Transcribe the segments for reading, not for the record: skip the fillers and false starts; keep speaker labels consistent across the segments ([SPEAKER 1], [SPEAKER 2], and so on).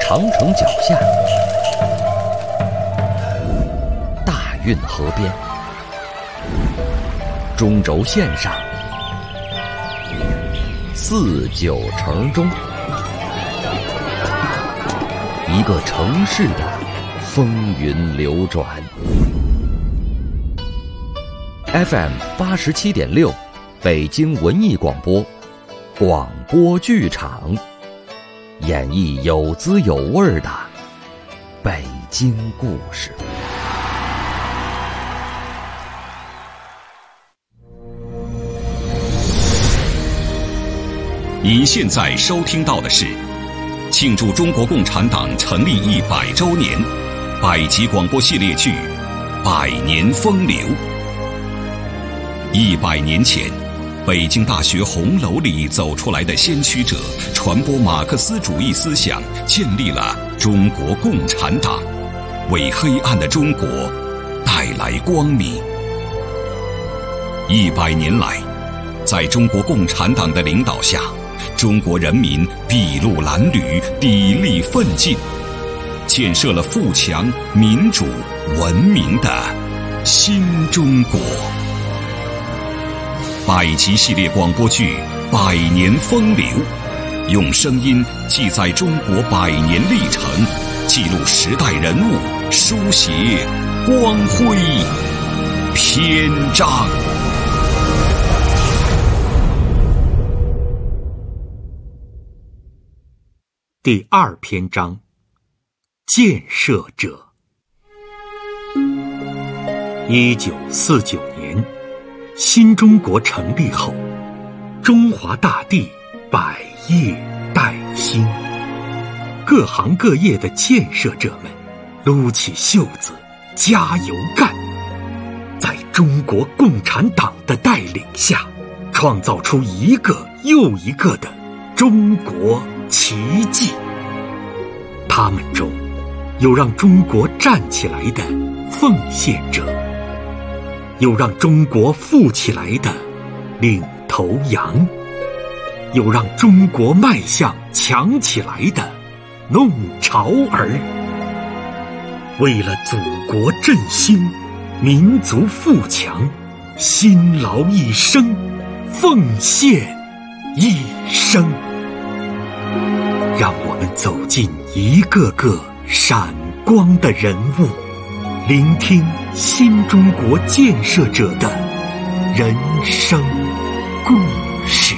[SPEAKER 1] 长城脚下，大运河边，中轴线上，四九城中，一个城市的风云流转。FM 87.6，北京文艺广播，广播剧场，演绎有滋有味的北京故事。
[SPEAKER 2] 您现在收听到的是庆祝中国共产党成立100周年百集广播系列剧《百年风流》。100年前，北京大学红楼里走出来的先驱者，传播马克思主义思想，建立了中国共产党，为黑暗的中国带来光明。100年来，在中国共产党的领导下，中国人民筚路蓝缕，砥砺奋进，建设了富强、民主、文明的新中国。百集系列广播剧《百年风流》，用声音记载中国100年历程，记录时代人物，书写光辉篇章。
[SPEAKER 3] 第2篇章，建设者。1949年，新中国成立后，中华大地百业待兴，各行各业的建设者们撸起袖子加油干，在中国共产党的带领下，创造出一个又一个的中国奇迹。他们中有让中国站起来的奉献者，有让中国富起来的领头羊，有让中国迈向强起来的弄潮儿。为了祖国振兴，民族富强，辛劳一生，奉献一生。让我们走进一个个闪光的人物，聆听新中国建设者的人生故事。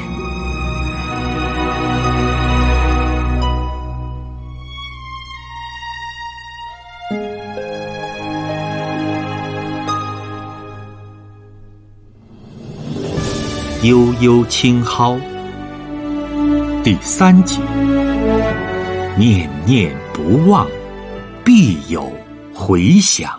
[SPEAKER 3] 悠悠青蒿，第3集。念念不忘，必有回响。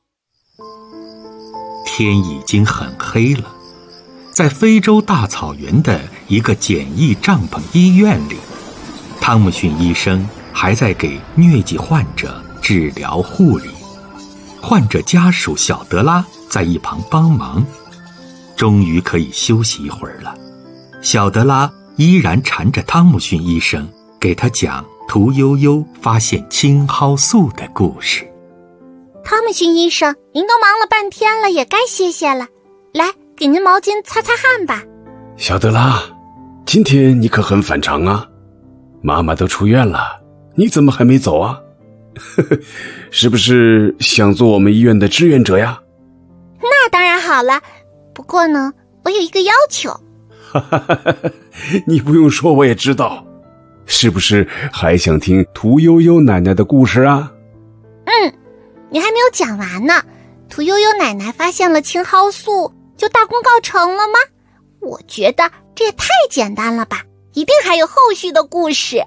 [SPEAKER 3] 天已经很黑了，在非洲大草原的一个简易帐篷医院里，汤姆逊医生还在给疟疾患者治疗护理，患者家属小德拉在一旁帮忙。终于可以休息一会儿了，小德拉依然缠着汤姆逊医生，给他讲屠呦呦发现青蒿素的故事。
[SPEAKER 4] 汤姆逊医生，您都忙了半天了，也该歇歇了。来，给您毛巾擦擦汗吧。
[SPEAKER 5] 小德拉，今天你可很反常啊！妈妈都出院了，你怎么还没走啊？是不是想做我们医院的志愿者呀？
[SPEAKER 4] 那当然好了，不过呢，我有一个要求。
[SPEAKER 5] 你不用说我也知道，是不是还想听屠呦呦奶奶的故事啊？
[SPEAKER 4] 你还没有讲完呢。屠呦呦奶奶发现了青蒿素，就大功告成了吗？我觉得这也太简单了吧，一定还有后续的故事。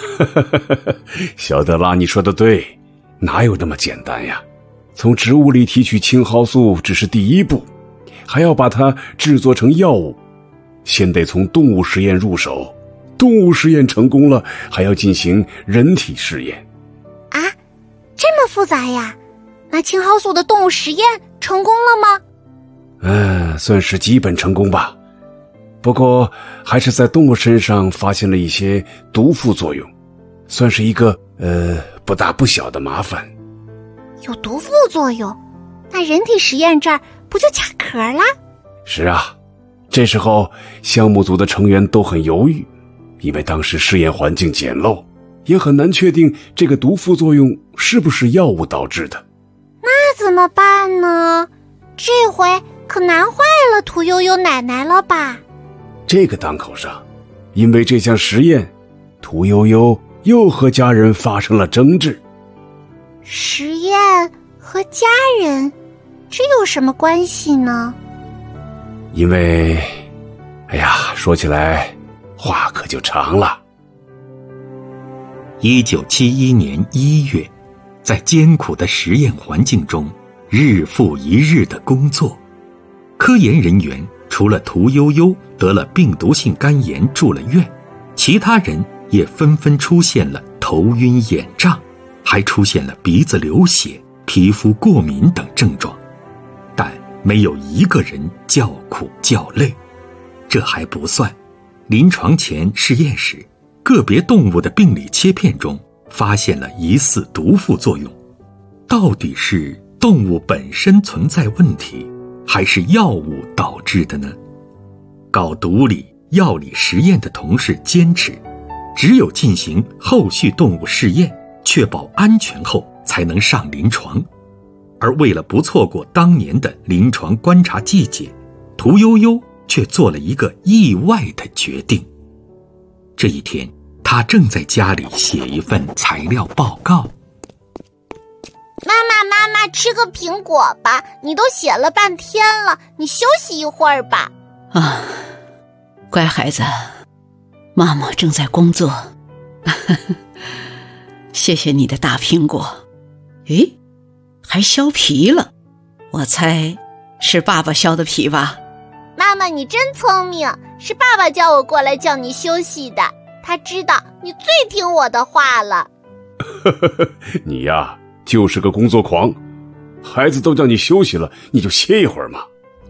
[SPEAKER 5] 小德拉，你说的对，哪有那么简单呀？从植物里提取青蒿素只是第一步，还要把它制作成药物，先得从动物实验入手，动物实验成功了，还要进行人体试验。
[SPEAKER 4] 啊，这么复杂呀？那青蒿素的动物实验成功了吗？
[SPEAKER 5] 算是基本成功吧。不过还是在动物身上发现了一些毒副作用， 算是一个不大不小的麻烦。
[SPEAKER 4] 有毒副作用，那人体实验这儿不就卡壳啦？
[SPEAKER 5] 是啊，这时候项目组的成员都很犹豫，因为当时试验环境简陋，也很难确定这个毒副作用是不是药物导致的。
[SPEAKER 4] 那怎么办呢？这回可难坏了屠呦呦奶奶了吧？
[SPEAKER 5] 这个当口上，因为这项实验，屠呦呦又和家人发生了争执。
[SPEAKER 4] 实验和家人，这有什么关系呢？
[SPEAKER 5] 因为，说起来话可就长了。
[SPEAKER 3] 1971年1月，在艰苦的实验环境中，日复一日的工作，科研人员除了屠呦呦得了病毒性肝炎住了院，其他人也纷纷出现了头晕眼胀，还出现了鼻子流血、皮肤过敏等症状，但没有一个人叫苦叫累。这还不算，临床前实验时，个别动物的病理切片中发现了疑似毒副作用。到底是动物本身存在问题，还是药物导致的呢？搞毒理、药理实验的同事坚持，只有进行后续动物试验，确保安全后才能上临床。而为了不错过当年的临床观察季节，屠呦呦却做了一个意外的决定。这一天，她正在家里写一份材料报告。
[SPEAKER 4] 妈妈，吃个苹果吧，你都写了半天了，你休息一会儿吧。
[SPEAKER 6] 啊，乖孩子，妈妈正在工作。谢谢你的大苹果。诶，还削皮了，我猜是爸爸削的皮吧？
[SPEAKER 4] 妈妈，你真聪明，是爸爸叫我过来叫你休息的，他知道你最听我的话了。
[SPEAKER 5] 你呀，就是个工作狂，孩子都叫你休息了，你就歇一会儿嘛。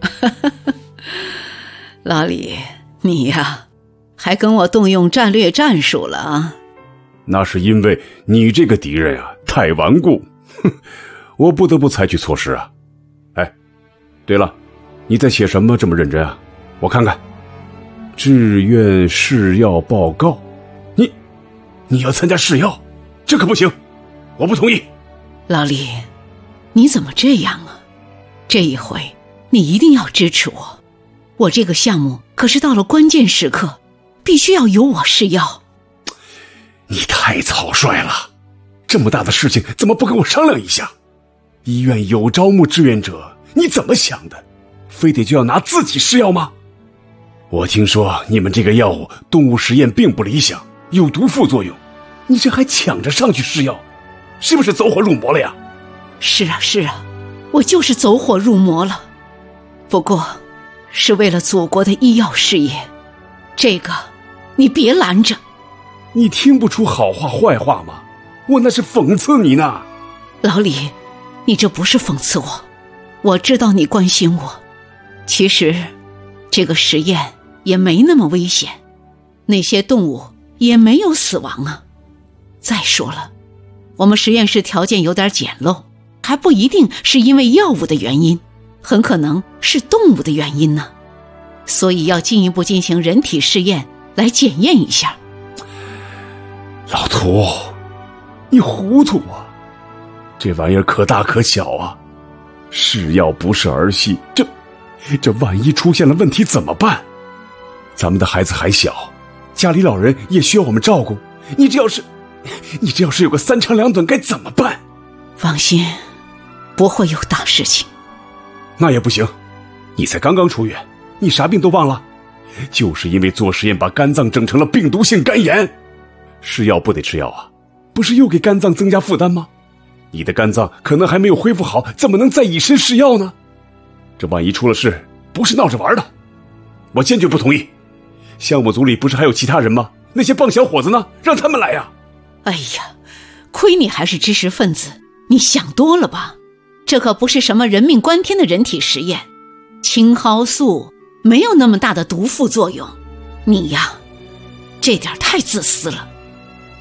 [SPEAKER 6] 老李，你呀，还跟我动用战略战术了啊？
[SPEAKER 5] 那是因为你这个敌人啊太顽固，我不得不采取措施啊。哎，对了，你在写什么这么认真啊？我看看，志愿试药报告，你要参加试药，这可不行，我不同意。
[SPEAKER 6] 老李，你怎么这样啊？这一回你一定要支持我，我这个项目可是到了关键时刻，必须要由我试药。
[SPEAKER 5] 你太草率了，这么大的事情怎么不跟我商量一下？医院有招募志愿者，你怎么想的？非得就要拿自己试药吗？我听说你们这个药物动物实验并不理想，有毒副作用，你这还抢着上去试药，是不是走火入魔了呀？
[SPEAKER 6] 是啊，我就是走火入魔了，不过是为了祖国的医药事业，这个你别拦着。
[SPEAKER 5] 你听不出好话坏话吗？我那是讽刺你呢。
[SPEAKER 6] 老李，你这不是讽刺我，我知道你关心我。其实这个实验也没那么危险，那些动物也没有死亡啊。再说了，我们实验室条件有点简陋，还不一定是因为药物的原因，很可能是动物的原因呢。所以要进一步进行人体试验来检验一下。
[SPEAKER 5] 老涂，你糊涂啊，这玩意儿可大可小啊，是药不是儿戏，这万一出现了问题怎么办？咱们的孩子还小，家里老人也需要我们照顾，你这要是有个三长两短该怎么办？
[SPEAKER 6] 放心，不会有大事情。
[SPEAKER 5] 那也不行，你才刚刚出院，你啥病都忘了？就是因为做实验把肝脏整成了病毒性肝炎。吃药不得吃药啊，不是又给肝脏增加负担吗？你的肝脏可能还没有恢复好，怎么能再以身试药呢？这万一出了事，不是闹着玩的，我坚决不同意。项目组里不是还有其他人吗？那些棒小伙子呢？让他们来呀！
[SPEAKER 6] 哎呀，亏你还是知识分子，你想多了吧？这可不是什么人命关天的人体实验，青蒿素没有那么大的毒副作用。你呀，这点太自私了。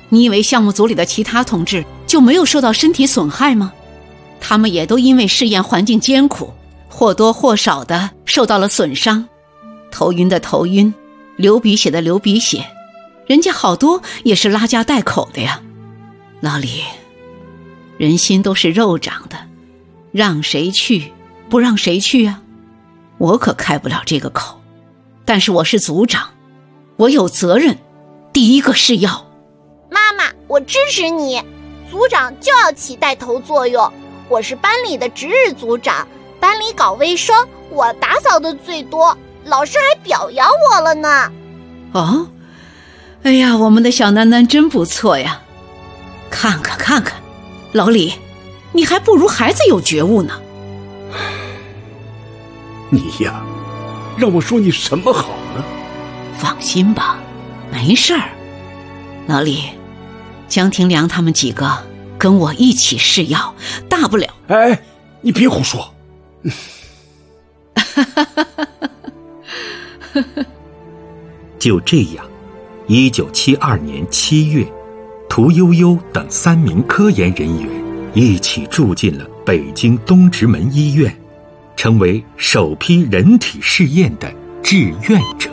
[SPEAKER 6] 你以为项目组里的其他同志就没有受到身体损害吗？他们也都因为试验环境艰苦，或多或少的受到了损伤，头晕的头晕，流鼻血的流鼻血，人家好多也是拉家带口的呀。老李，人心都是肉长的，让谁去不让谁去啊？我可开不了这个口，但是我是组长，我有责任，第一个是要。
[SPEAKER 4] 妈妈，我支持你，组长就要起带头作用。我是班里的值日组长，班里搞卫生，我打扫的最多，老师还表扬我了呢。
[SPEAKER 6] 哦，哎呀，我们的小楠楠真不错呀。看看，老李，你还不如孩子有觉悟呢。
[SPEAKER 5] 你呀，让我说你什么好呢？
[SPEAKER 6] 放心吧，没事儿。老李，江廷良他们几个跟我一起试药，大不了……
[SPEAKER 5] 哎，你别胡说。
[SPEAKER 3] 就这样，1972年7月，屠呦呦等3名科研人员一起住进了北京东直门医院，成为首批人体试验的志愿者。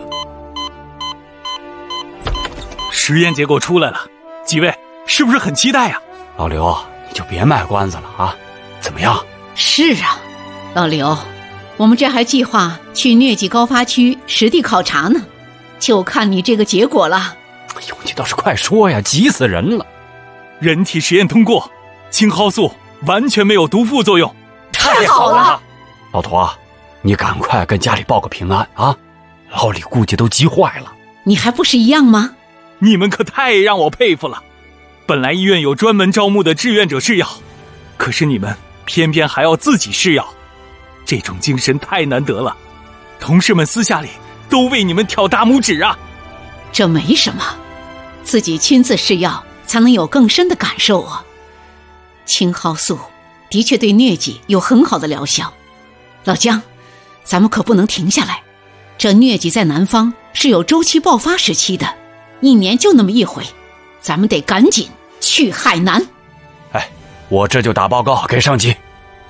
[SPEAKER 7] 实验结果出来了，几位是不是很期待呀？
[SPEAKER 8] 老刘，你就别卖关子了啊！怎么样？
[SPEAKER 6] 是啊，老刘，我们这还计划去疟疾高发区实地考察呢，就看你这个结果了。
[SPEAKER 8] 哎呦，你倒是快说呀，急死人了！
[SPEAKER 7] 人体实验通过，青蒿素完全没有毒副作用，
[SPEAKER 6] 太好了！
[SPEAKER 8] 老陀，你赶快跟家里报个平安啊！老李估计都急坏了。
[SPEAKER 6] 你还不是一样吗？
[SPEAKER 7] 你们可太让我佩服了。本来医院有专门招募的志愿者试药，可是你们偏偏还要自己试药，这种精神太难得了。同事们私下里都为你们挑大拇指啊。
[SPEAKER 6] 这没什么，自己亲自试药才能有更深的感受啊。青蒿素的确对疟疾有很好的疗效。老姜，咱们可不能停下来，这疟疾在南方是有周期爆发时期的，1年就那么一回，咱们得赶紧去海南。
[SPEAKER 8] 哎，我这就打报告给上级。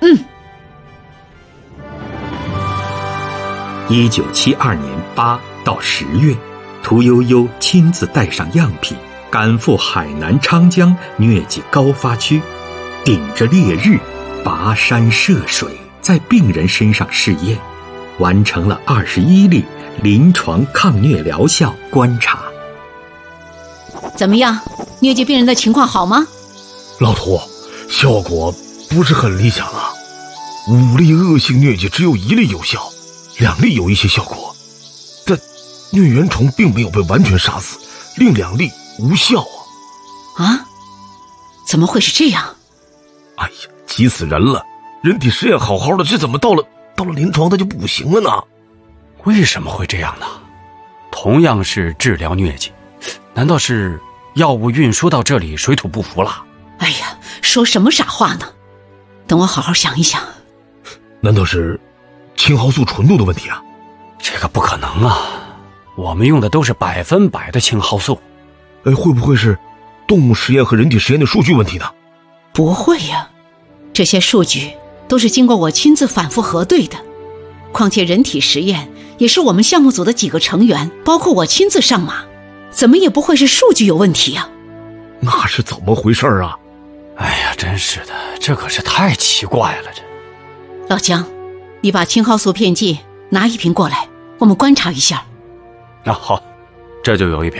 [SPEAKER 3] 1972年8到10月，屠呦呦亲自带上样品，赶赴海南昌江疟疾高发区，顶着烈日，跋山涉水，在病人身上试验，完成了21例临床抗疟疗效观察。
[SPEAKER 6] 怎么样，疟疾病人的情况好吗？
[SPEAKER 9] 老屠，效果不是很理想啊。5例恶性疟疾只有1例有效，2例有一些效果，但疟原虫并没有被完全杀死，另2例无效啊。
[SPEAKER 6] 啊？怎么会是这样？
[SPEAKER 9] 哎呀，急死人了！人体实验好好的，这怎么到了临床它就不行了呢？
[SPEAKER 8] 为什么会这样呢？同样是治疗疟疾，难道是药物运输到这里水土不服了？
[SPEAKER 6] 哎呀，说什么傻话呢？等我好好想一想。
[SPEAKER 9] 难道是青蒿素纯度的问题啊？
[SPEAKER 8] 这个不可能啊，我们用的都是100%的青蒿素。
[SPEAKER 9] 会不会是动物实验和人体实验的数据问题呢？
[SPEAKER 6] 不会呀，这些数据都是经过我亲自反复核对的。况且人体实验也是我们项目组的几个成员，包括我亲自上马，怎么也不会是数据有问题呀？
[SPEAKER 9] 那是怎么回事啊？
[SPEAKER 8] 哎呀，真是的，这可是太奇怪了。这
[SPEAKER 6] 老姜，你把青蒿素片剂拿1瓶过来，我们观察一下。
[SPEAKER 8] 啊，好，这就有1瓶。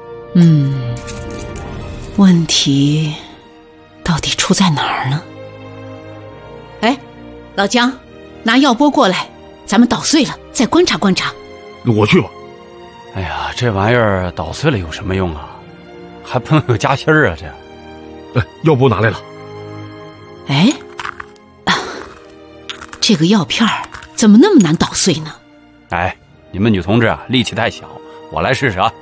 [SPEAKER 6] 问题到底出在哪儿呢？哎，老姜，拿药钵过来，咱们捣碎了再观察观察。
[SPEAKER 9] 我去吧。
[SPEAKER 8] 哎呀，这玩意儿捣碎了有什么用啊？还不能有夹心儿啊！
[SPEAKER 9] 药钵拿来了。
[SPEAKER 6] 哎，这个药片怎么那么难捣碎呢？
[SPEAKER 8] 哎，你们女同志啊，力气太小，我来试试啊。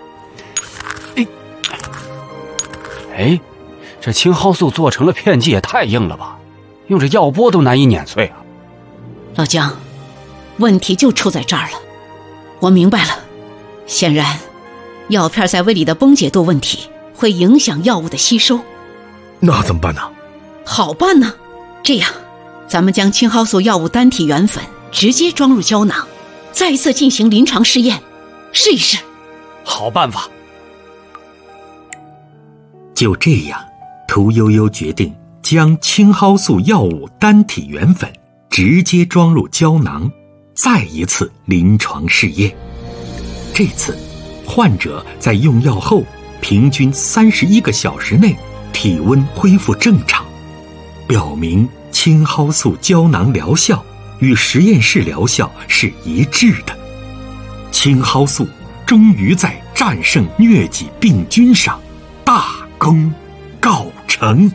[SPEAKER 8] 哎，这青蒿素做成了片剂也太硬了吧，用这药钵都难以碾碎啊。
[SPEAKER 6] 老姜，问题就出在这儿了。我明白了，显然药片在胃里的崩解度问题会影响药物的吸收。
[SPEAKER 9] 那怎么办呢？
[SPEAKER 6] 好办呢，这样，咱们将青蒿素药物单体原粉直接装入胶囊，再次进行临床试验，试一试。
[SPEAKER 7] 好办法。
[SPEAKER 3] 就这样，屠呦呦决定将青蒿素药物单体原粉直接装入胶囊，再一次临床试验。这次，患者在用药后平均31个小时内体温恢复正常，表明青蒿素胶囊疗效与实验室疗效是一致的。青蒿素终于在战胜疟疾病菌上大功告成。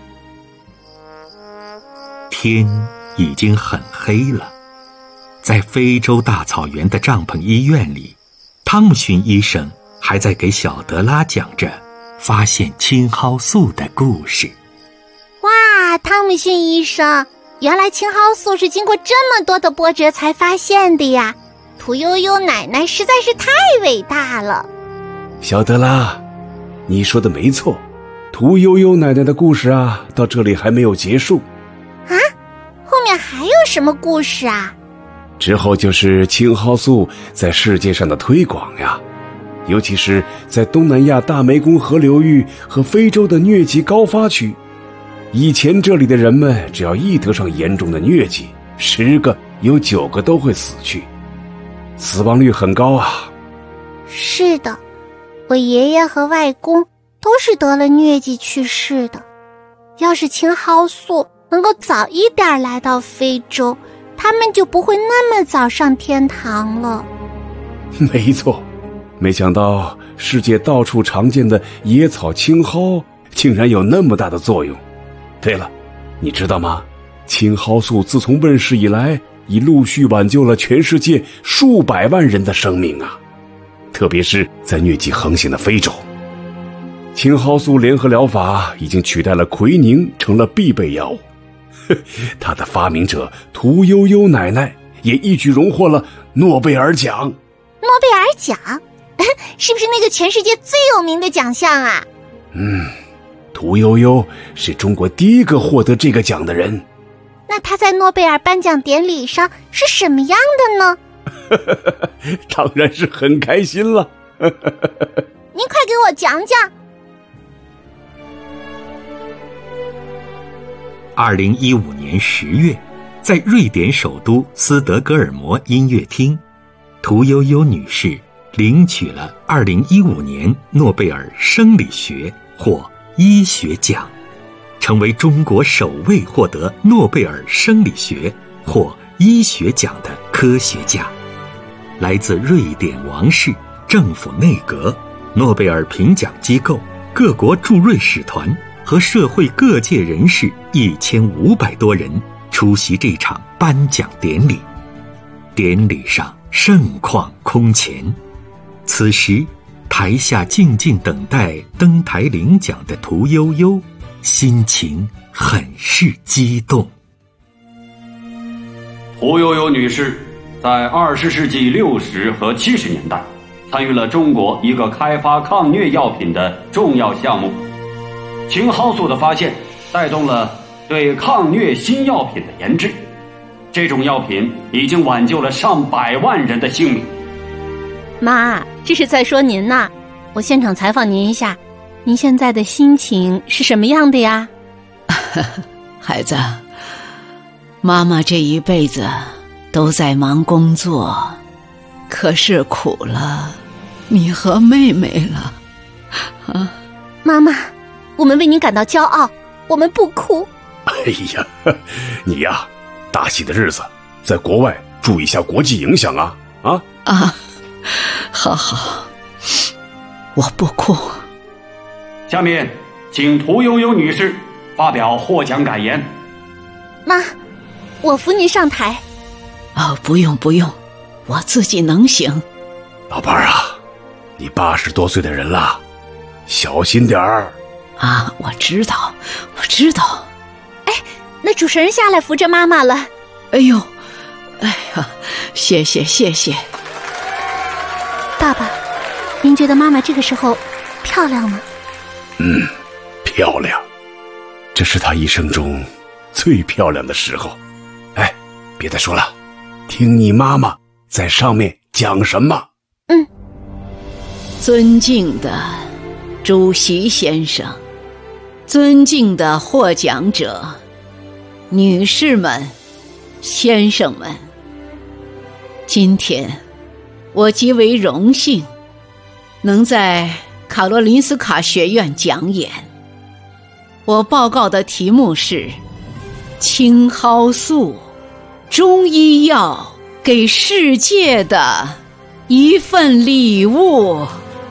[SPEAKER 3] 天已经很黑了，在非洲大草原的帐篷医院里，汤姆逊医生还在给小德拉讲着发现青蒿素的故事。
[SPEAKER 4] 哇，汤姆逊医生，原来青蒿素是经过这么多的波折才发现的呀！屠呦呦奶奶实在是太伟大了。
[SPEAKER 5] 小德拉，你说的没错，屠呦呦奶奶的故事啊，到这里还没有结束。
[SPEAKER 4] 啊？后面还有什么故事啊？
[SPEAKER 5] 之后就是青蒿素在世界上的推广呀，尤其是在东南亚大湄公河流域和非洲的疟疾高发区。以前这里的人们只要一得上严重的疟疾，10个有9个都会死去，死亡率很高啊。
[SPEAKER 4] 是的，我爷爷和外公都是得了疟疾去世的。要是青蒿素能够早一点来到非洲，他们就不会那么早上天堂了。
[SPEAKER 5] 没错，没想到世界到处常见的野草青蒿竟然有那么大的作用。对了，你知道吗？青蒿素自从问世以来，已陆续挽救了全世界数百万人的生命啊，特别是在疟疾横行的非洲。青蒿素联合疗法已经取代了奎宁，成了必备药物。它的发明者屠呦呦奶奶也一举荣获了诺贝尔奖。
[SPEAKER 4] 诺贝尔奖？是不是那个全世界最有名的奖项啊？
[SPEAKER 5] 屠呦呦是中国第一个获得这个奖的人。
[SPEAKER 4] 那他在诺贝尔颁奖典礼上是什么样的呢？
[SPEAKER 5] 当然是很开心了。
[SPEAKER 4] 您快给我讲讲。
[SPEAKER 3] 2015年10月，在瑞典首都斯德哥尔摩音乐厅，屠呦呦女士领取了2015年诺贝尔生理学或医学奖，成为中国首位获得诺贝尔生理学或医学奖的科学家。来自瑞典王室、政府内阁、诺贝尔评奖机构、各国驻瑞使团和社会各界人士1500多人出席这场颁奖典礼。典礼上盛况空前，此时台下静静等待登台领奖的屠呦呦，心情很是激动。
[SPEAKER 8] 屠呦呦女士在20世纪60和70年代参与了中国一个开发抗疟药品的重要项目。青蒿素的发现带动了对抗疟新药品的研制，这种药品已经挽救了上百万人的性命。
[SPEAKER 10] 妈，这是在说您呐。我现场采访您一下，您现在的心情是什么样的呀？
[SPEAKER 6] 孩子，妈妈这一辈子都在忙工作，可是苦了你和妹妹了啊！
[SPEAKER 10] 妈妈，我们为您感到骄傲，我们不哭。
[SPEAKER 5] 哎呀，你呀，大喜的日子在国外注意一下国际影响啊！
[SPEAKER 6] 好好，我不哭。
[SPEAKER 8] 下面请屠呦呦女士发表获奖感言。
[SPEAKER 10] 妈，我扶您上台。
[SPEAKER 6] 不用，我自己能行。
[SPEAKER 5] 老伴儿啊，你80多岁的人了，小心点儿。
[SPEAKER 6] 我知道。
[SPEAKER 10] 哎，那主持人下来扶着妈妈了。
[SPEAKER 6] 哎呀，谢谢。
[SPEAKER 10] 爸爸，您觉得妈妈这个时候漂亮吗？
[SPEAKER 5] 漂亮，这是她一生中最漂亮的时候。哎，别再说了，听你妈妈在上面讲什么。
[SPEAKER 6] 尊敬的主席先生，尊敬的获奖者，女士们、先生们，今天我极为荣幸能在卡罗林斯卡学院讲演。我报告的题目是青蒿素，中医药给世界的一份礼物。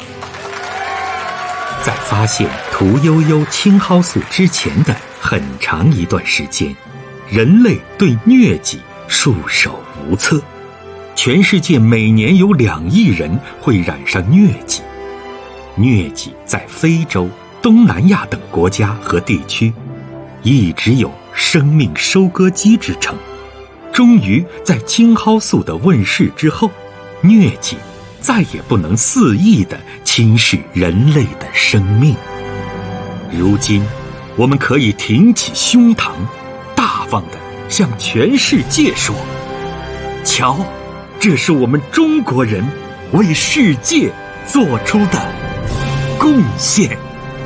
[SPEAKER 3] 在发现屠呦呦青蒿素之前的很长一段时间，人类对疟疾束手无策。全世界每年有2亿人会染上疟疾。疟疾在非洲、东南亚等国家和地区一直有生命收割机之称。终于在青蒿素的问世之后，疟疾再也不能肆意地侵蚀人类的生命。如今我们可以挺起胸膛，大方地向全世界说，瞧，这是我们中国人为世界做出的贡献。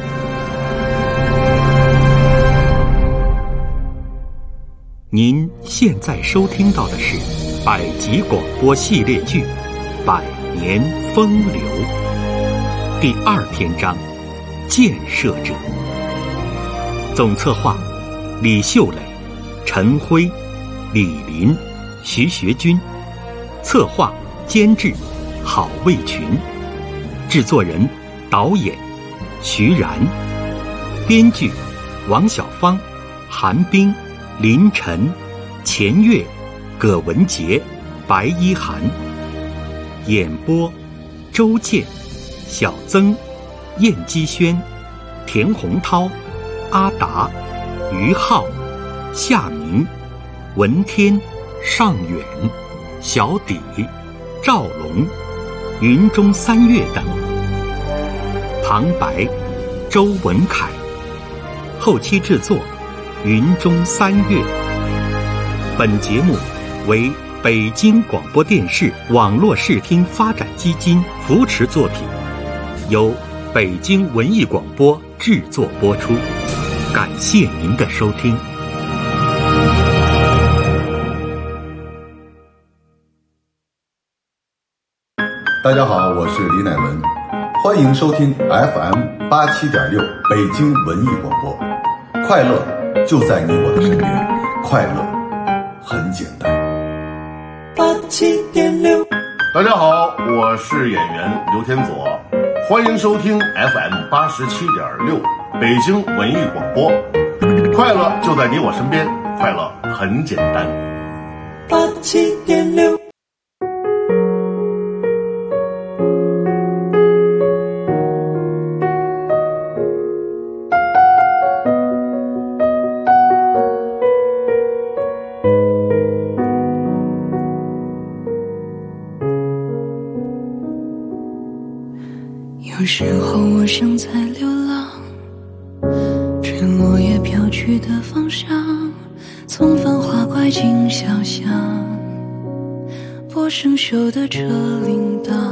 [SPEAKER 3] 您现在收听到的是百集广播系列剧《百年风流》第2篇章建设者。总策划李秀磊、陈辉、李林、徐学军，策划监制郝卫群，制作人导演徐然，编剧王小芳、韩冰、林晨、钱月、葛文杰、白一涵，演播周健、小曾、燕姬轩、田洪涛、阿达、于浩、夏明、文天、尚远、小底、赵龙、云中三月等。旁白周文凯，后期制作云中三月。本节目为北京广播电视网络视听发展基金扶持作品，由北京文艺广播制作播出。感谢您的收听。
[SPEAKER 11] 大家好，我是李乃文，欢迎收听 FM87.6 北京文艺广播。快乐就在你我的身边，快乐很简单。
[SPEAKER 12] 87.6，大家好，我是演员刘天佐，欢迎收听 FM87.6 北京文艺广播。快乐就在你我身边，快乐很简单。87.6。
[SPEAKER 13] 有时候我像在流浪，追落叶飘去的方向，从繁华拐进小巷，拨生锈的车铃铛。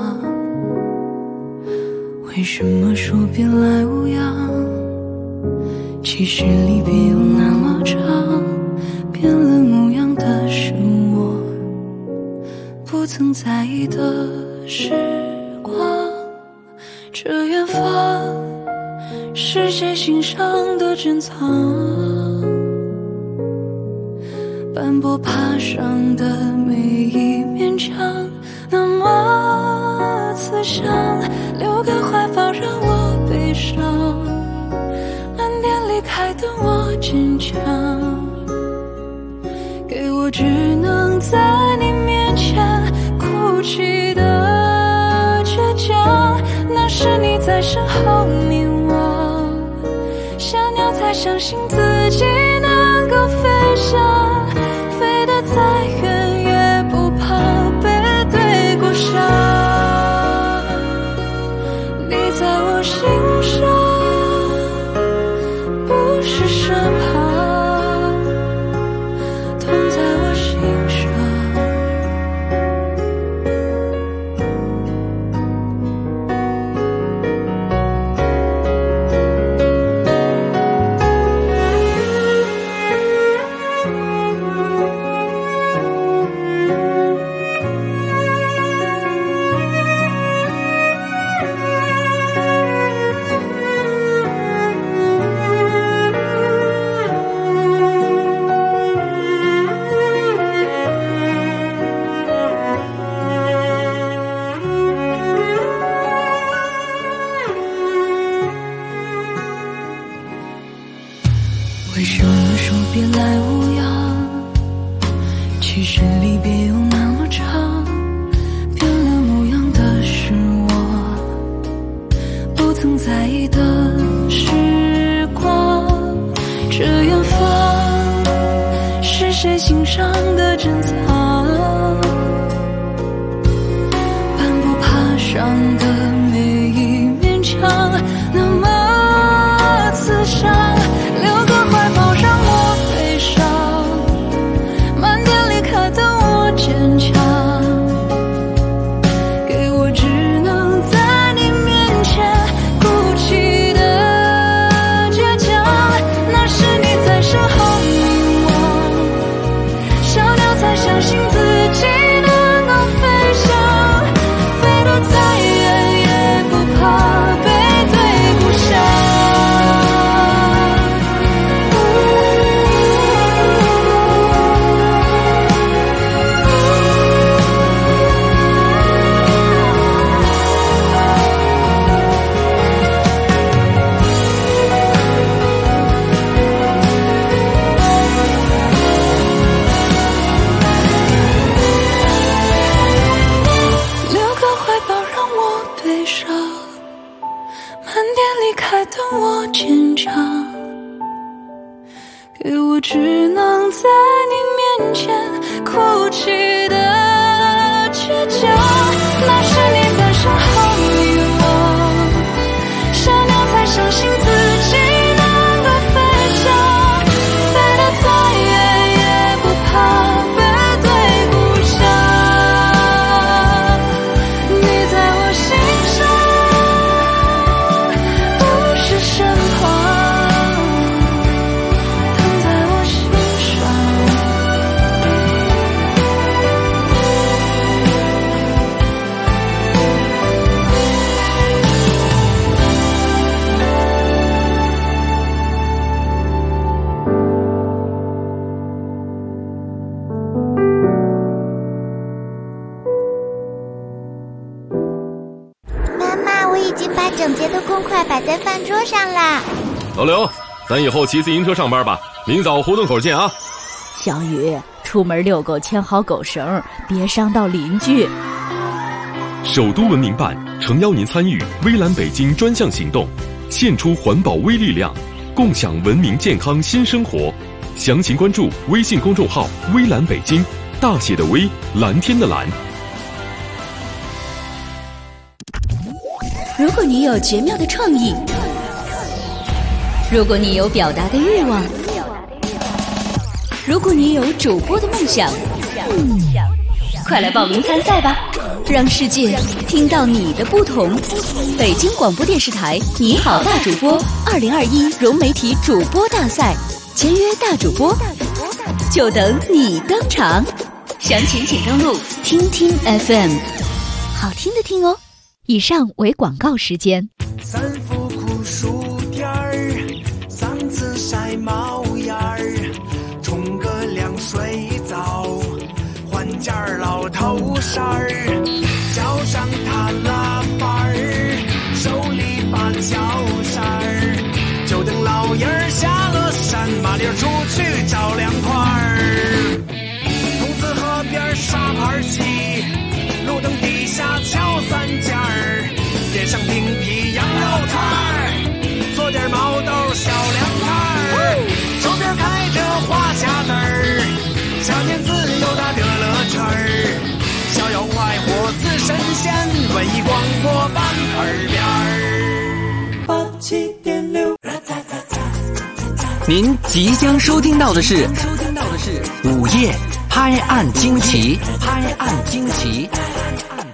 [SPEAKER 13] 为什么说别来无恙？其实离别有那么长，变了模样的是我不曾在意的时光。这远方是谁心上的珍藏？斑驳爬上的每一面墙，那么慈祥，留个怀抱让我悲伤，暗恋离开的我坚强，给我只能在你面前哭泣的倔强。那是你在身后凝望，小鸟才相信自己能够飞翔，飞得再远也不怕背对过伤。你在我心上， 为什么说别来无恙？其实离别有那么长，变了模样的是我不曾在意的时光。这远方是谁心上的珍藏？斑驳爬上的每一面墙，那么刺伤。留个怀抱让我悲伤，慢点离开的我坚强，给我只能在你面前哭泣的倔强。那是你在身后凝望，小鸟才相信自己能够飞翔，飞得再远也不怕背对不下。等我坚强，给我只能在你面前哭泣的倔强。那是你在身后遗忘，小鸟才相信自己能够飞翔，飞得再远也不怕背对不下。你在我心上，身旁，躺在我心上。
[SPEAKER 4] 妈妈，我已经把整洁的公筷摆在饭桌上啦。
[SPEAKER 14] 老刘，咱以后骑自行车上班吧，明早胡同口见啊。
[SPEAKER 15] 小雨，出门遛狗牵好狗绳，别伤到邻居。
[SPEAKER 14] 首都文明办诚邀您参与微蓝北京专项行动，献出环保微力量，共享文明健康新生活。详情关注微信公众号微蓝北京，大写的微，蓝天的蓝。
[SPEAKER 16] 如果你有绝妙的创意，如果你有表达的欲望，如果你有主播的梦想，快来报名参赛吧，让世界听到你的不同。北京广播电视台你好大主播2021融媒体主播大赛，签约大主播，就等你登场。详情请登录听听 FM， 好听的听哦。
[SPEAKER 15] 以上为广告时间。
[SPEAKER 17] 三伏酷暑天儿，嗓子晒冒烟儿，冲个凉水澡，换件老头衫儿，脚上踏拉板儿，手里把脚扇儿，就等老爷儿下了山，麻溜出去找凉快儿。筒子河边沙盘棋，路灯底下敲三尖儿，点上冰皮羊肉串儿，做点毛豆小凉菜儿，手边开着花匣子儿，夏天自由的乐乐圈儿，逍遥快活似神仙，文艺广播伴耳边儿。87.6，
[SPEAKER 1] 您即将收听到的是午夜拍案惊奇，拍案惊奇。